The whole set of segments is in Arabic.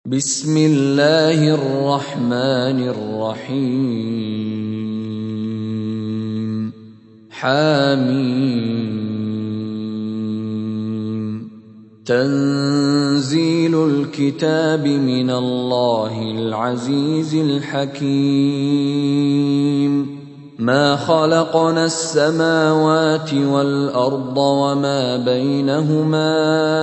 بسم الله الرحمن الرحيم حميم تنزيل الكتاب من الله العزيز الحكيم ما خلقنا السماوات والأرض وما بينهما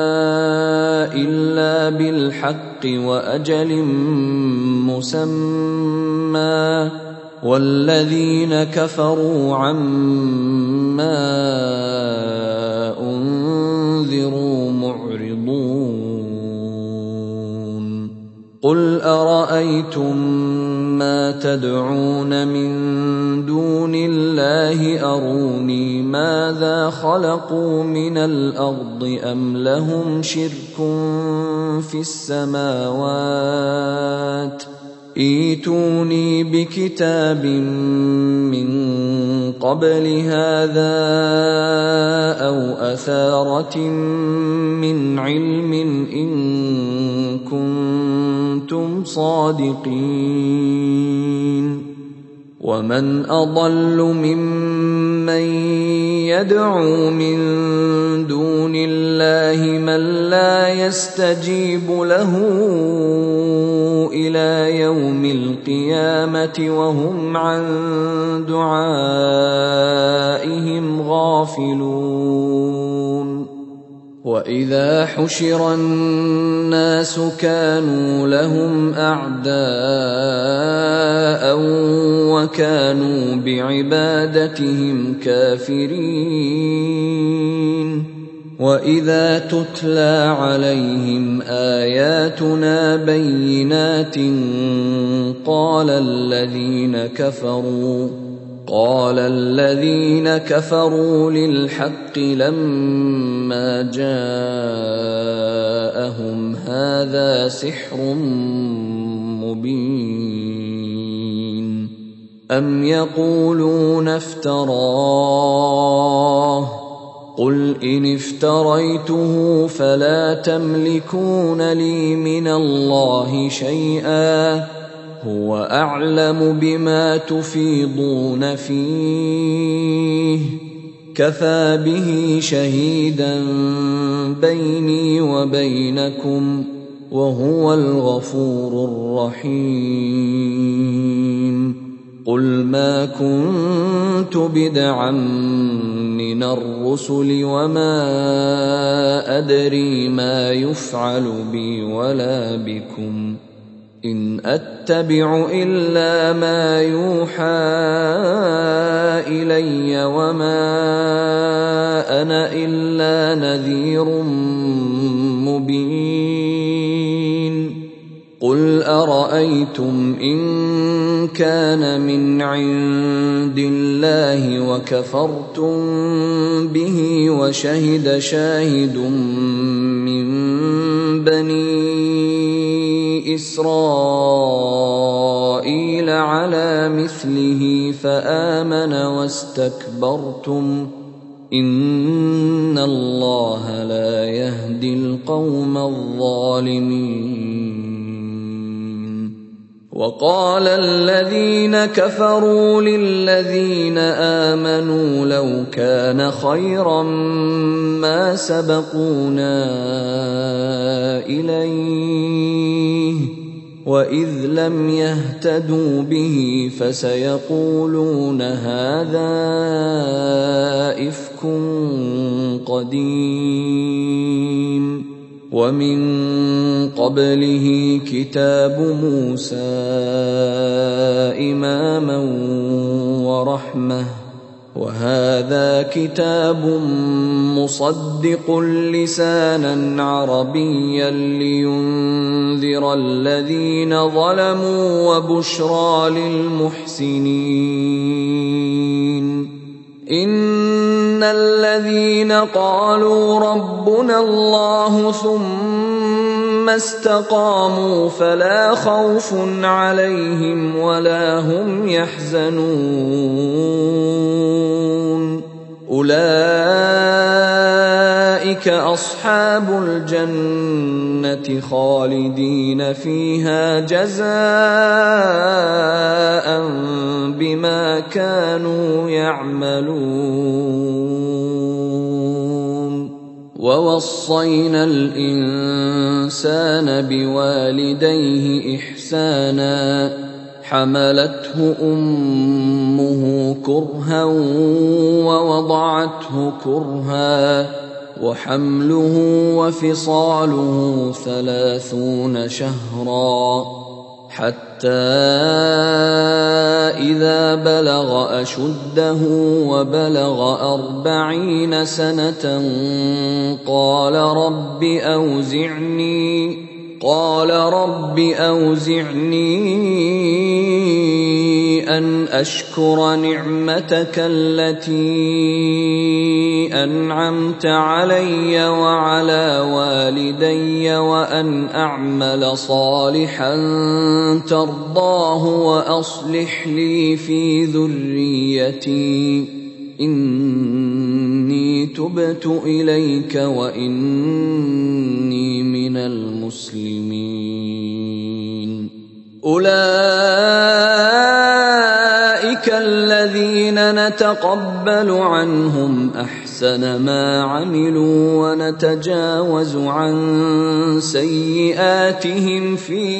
إلا بالحق وأجل مسمى والذين كفروا عما أنذروا معرضون قل أرأيتم ما تدعون من دون الله أروني ماذا خلقوا من الأرض أم لهم شرك في السماوات ائتوني بكتاب من قبل هذا أو أثارة من علم إن كنتم صادقين ومن أضل ممن يدعو من دون الله من لا يستجيب له إلى يوم القيامة وهم عن دعائهم غافلون وإذا حشر الناس كانوا لهم أعداء وكانوا بعبادتهم كافرين وإذا تتلى عليهم آياتنا بينات قال الذين كفروا للحق لما جاءهم هذا سحر مبين أم يقولون افتراه قل إن افتريته فلا تملكون لي من الله شيئا هو أعلم بما تفيضون فيه كفى به شهيدا بيني وبينكم وهو الغفور الرحيم قل ما كنت بدعا من الرسل وما أدري ما يفعل بي ولا بكم إن أتبع إلا ما يوحى إلي وما أنا إلا نذير مبين قل أرأيتم إن كان من عند الله وكفرتم به وشهد شاهد من بني إسرائيل على مثله فآمن واستكبرتم إن الله لا يهدي القوم الظالمين وقال الذين كفروا للذين آمنوا لو كان خيرا ما سبقونا إليه وإذ لم يهتدوا به فسيقولون هذا إفك قديم ومن قبله كتاب موسى إماما ورحمة وهذا كتاب مصدق لسانا عربيا لينذر الذين ظلموا وبشرى للمحسنين إن الذين قالوا ربنا الله ثم استقاموا فلا خوف عليهم ولا هم يحزنون أولئك أصحاب الجنة خالدين فيها جزاء بما كانوا يعملون. ووصينا الإنسان بوالديه إحسانا حملته أمه كرها ووضعته كرها وحمله وفصاله 30 شهرا حتى إذا بلغ أشده وبلغ 40 سنة قال رب أوزعني أن أشكر نعمتك التي أنعمت علي وعلى والدي وأن أعمل صالحا ترضاه وأصلح لي في ذريتي إني تبت إليك وإني من المسلمين. أولئك الذين نتقبل عنهم أحسن ما عملوا ونتجاوز عن سيئاتهم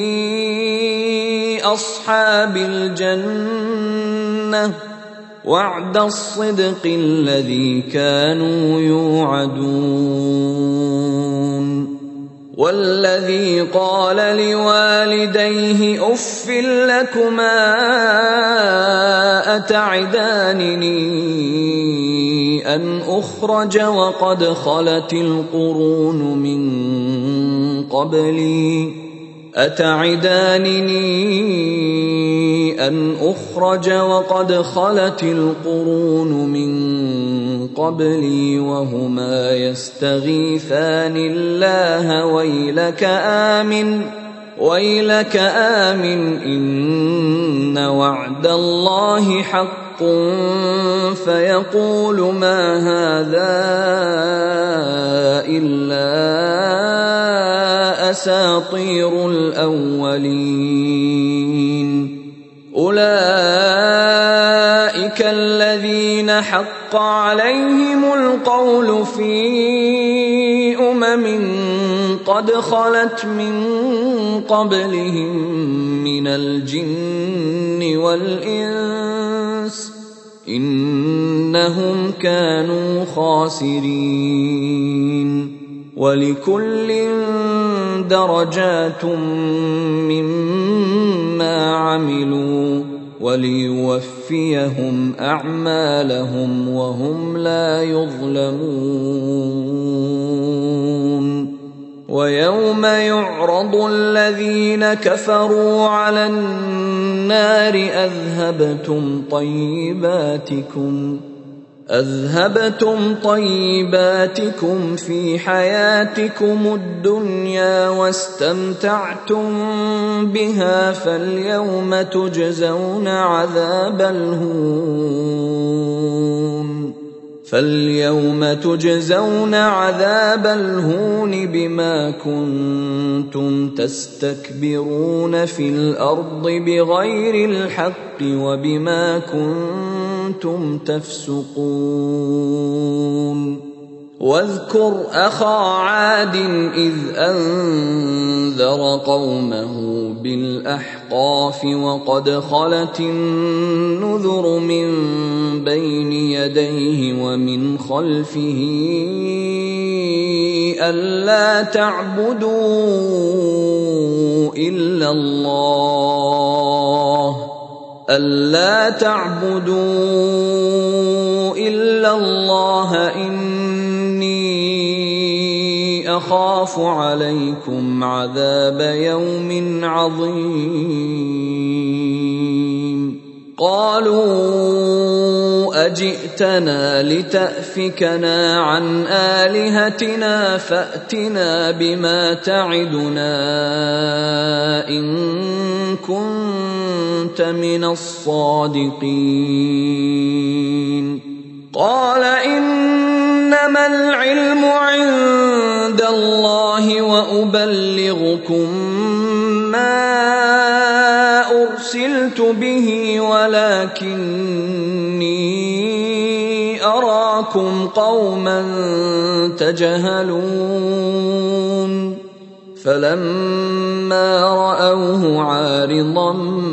في أصحاب الجنة وعد الصدق الذي كانوا يوعدون. والذي قال لوالديه أف لكما أتعدانني أن أخرج وقد خلت القرون من قبلي وهما يستغيثان الله ويلك آمن إن وعد الله حق فيقول ما هذا إلا أساطير الأولين. أولئك الذين حق عليهم القول في قد خلت من قبلهم من الجن والإنس إنهم كانوا خاسرين. ولكل درجات مما عملوا وليوفيهم أعمالهم وهم لا يظلمون. ويوم يعرض الذين كفروا على النار أذهبتم طيباتكم في حياتكم الدنيا واستمتعتم بها فاليوم تجزون عذاب الهون بما كنتم تستكبرون في الأرض بغير الحق وبما كنتم تفسقون. واذكر أخا عاد إذ أنذر قومه بالأحقاف وقد خلت النذر من بين يديه ومن خلفه ألا تعبدوا إلا الله إني أخاف عليكم عذاب يوم عظيم. قالوا أجئتنا لتأفكنا عن آلهتنا فأتنا بما تعدنا إن كنت من الصادقين. قال إن وأبلغكم ما أرسلت به ولكني أراكم قوما تجهلون فلما رأوه عارضا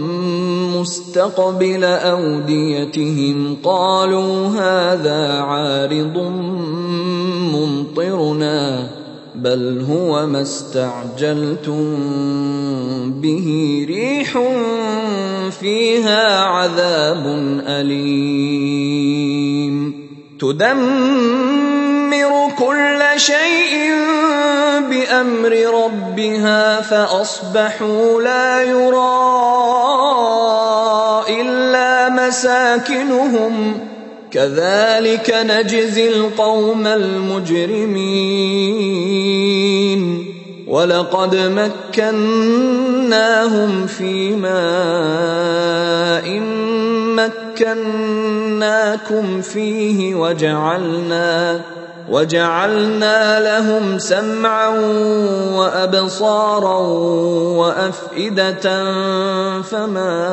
مستقبل أوديتهم قالوا هذا عارض ممطرنا بل هو ما استعجلتم به ريح فيها عذاب أليم تدمر كل شيء بأمر ربها فأصبحوا لا يرى إلا مساكنهم كذلك نجزي القوم المجرمين ولقد مكناهم في ماء مكناكم فيه وجعلنا لهم سمعا وأبصارا وأفئدة فما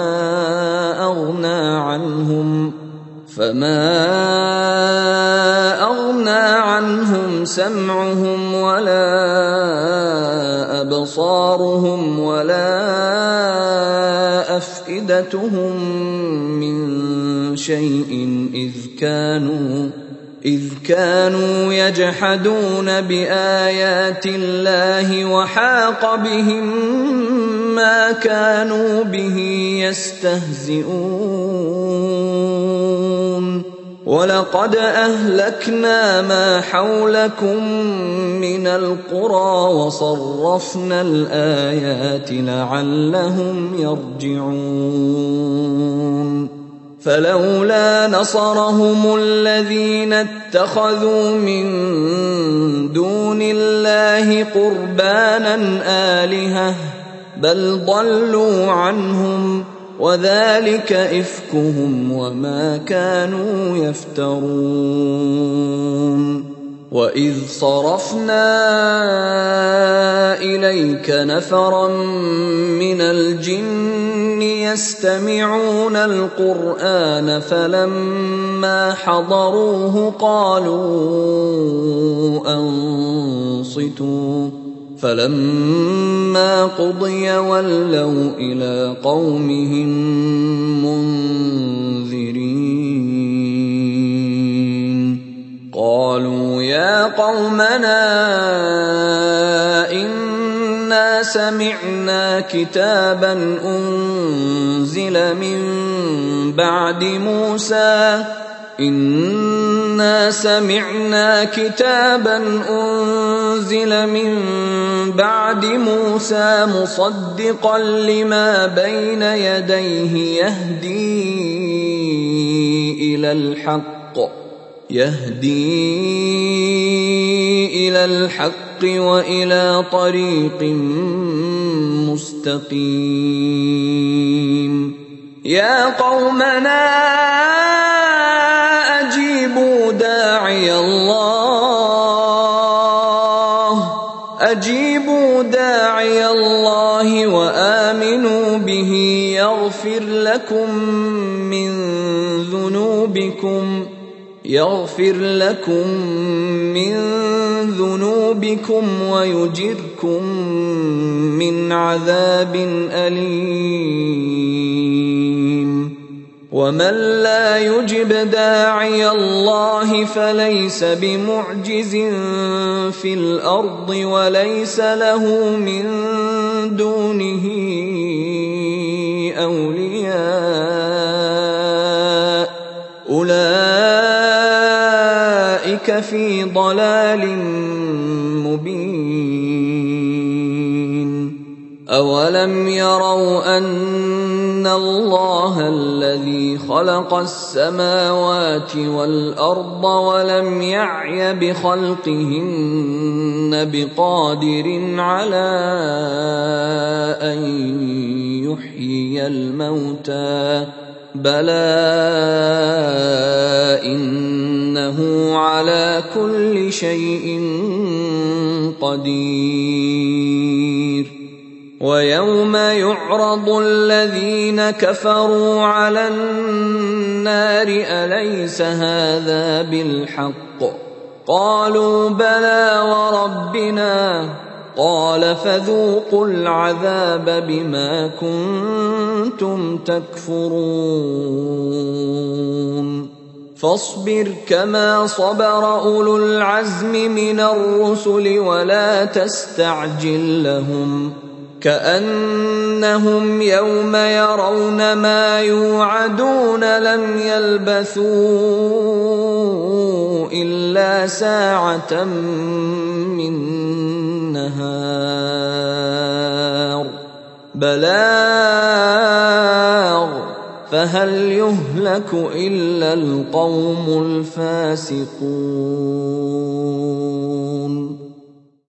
أغنى عنهم سمعهم ولا أبصارهم ولا أفئدتهم من شيء إذ كانوا يجحدون بآيات الله وحاق بهم ما كانوا به يستهزئون ولقد أهلكنا ما حولكم من القرى وصرفنا الآيات لعلهم يرجعون فلولا نصرهم الذين اتخذوا من دون الله قربانا آلهة بل ضلوا عنهم وذلك إفكهم وما كانوا يفترون وإذ صرفنا إليك نفرا من الجن يستمعون القرآن فلما حضروه قالوا أنصتوا فلما قضي ولوا إلى قومهم منذرين قالوا يا قومنا إنا سمعنا كتابا أنزل من بعد موسى مصدقا لما بين يديه يهدي إلى الحق وإلى طريق مستقيم يا قومنا أجيبوا داعي الله وآمنوا به يغفر لكم من ذنوبكم ويجركم من عذاب أليم ومن لا يجب داعي الله فليس بمعجز في الأرض وليس له من دونه أولياء أولئك في ضلال مبين أولم يروا أن الله الذي خلق السماوات والأرض ولم يعي بخلقهن بقادر على أن يحيي الموتى بلى إنه على كل شيء قدير ويوم يعرض الذين كفروا على النار أليس هذا بالحق قالوا بلى وربنا قال فذوقوا العذاب بما كنتم تكفرون فاصبر كما صبر أولو العزم من الرسل ولا تستعجل لهم كأنهم يوم يرون ما يوعدون لم يلبثوا إلا ساعة من نهار بلاغ فهل يهلك إلا القوم الفاسقون